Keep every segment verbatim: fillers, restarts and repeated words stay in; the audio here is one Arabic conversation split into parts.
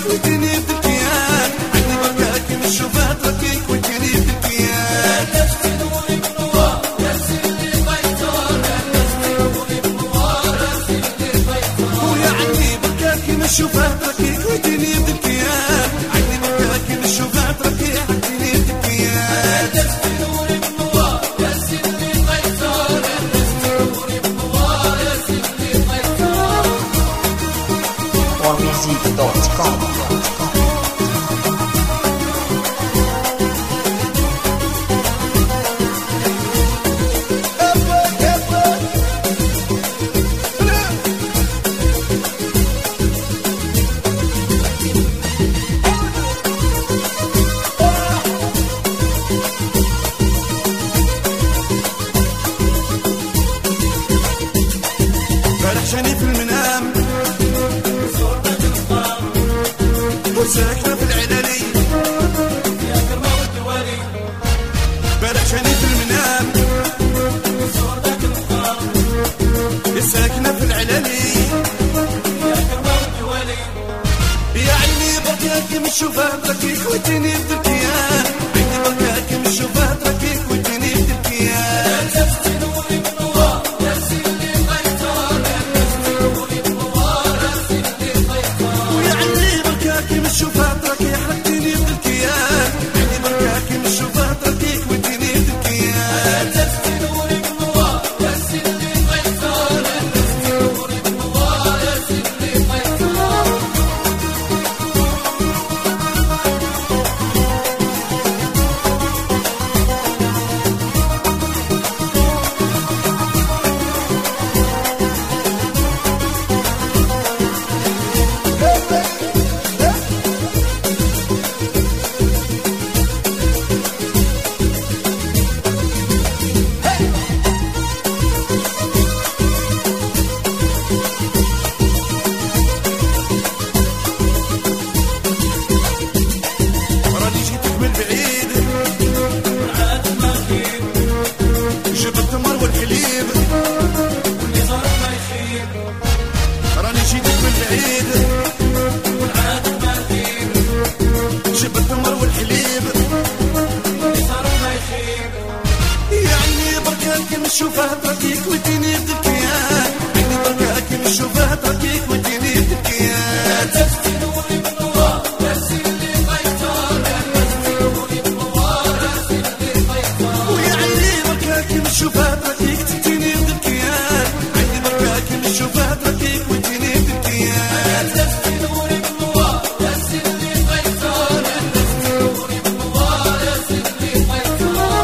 ركيك وتني بالكيان عندي بركاك مش شوفات ركيك وتني بالكيان ويا عندي بركاك مش شوفات ركيك وتني بالكيان عندي بركاك مش شوفات ركيك وتني بالكيان music dot com. فرحشاني في المنام ساكنة في العلالي يا كرمة والدوالي فرحشاني في المنام ساكنة في العلالي يا كرمة والدوالي يا عيني بركاك مش شوفات ركيك وتني بدركيان عيني بركاك مش شوفات ركيك وتني بدركيان شوفات ركيك حطيني بالكيان عندي بركاك مش شوفات ركيك وديني بالكيان تسقي نوري بالنوار يا سيدي غيثار تسقي نوري بالنوار يا سيدي غيثار راني جيتك من بعيد والعادة ما تغيب جبت التمر والحليب واللي صار ما يخيب يا عيني بركاك مش شوفات ركيك وديني بالكيان عيني بركاك مش شوفات ركيك وديني بالكيان تسقي نوري بالنوار يا سيدي غيثار تسقي نوري بالنوار يا سيدي غيثار ويا عيني بركاك مش شوفات ركيك تديني بالكيان عيني بركاك مش شوفات ركيك وديني بالكيان تسقي نوري بالنوار يا سيدي غيثار تسقي نوري بالنوار يا سيدي غيثار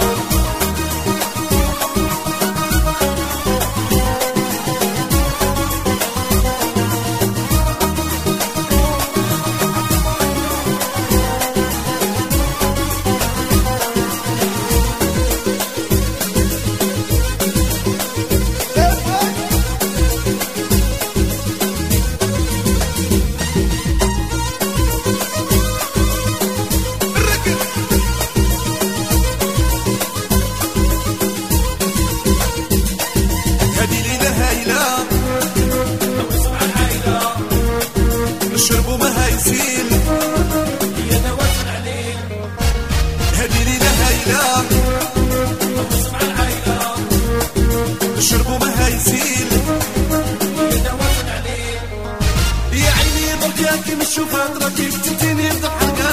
نشربوا ما هيسيل يا نواس العليل هذه ليلة هايلة نسمع العايلة نشربوا ما هيسيل يا نواس العليل يا عيني بركاك مش شوفات ركيك تديني بضحكة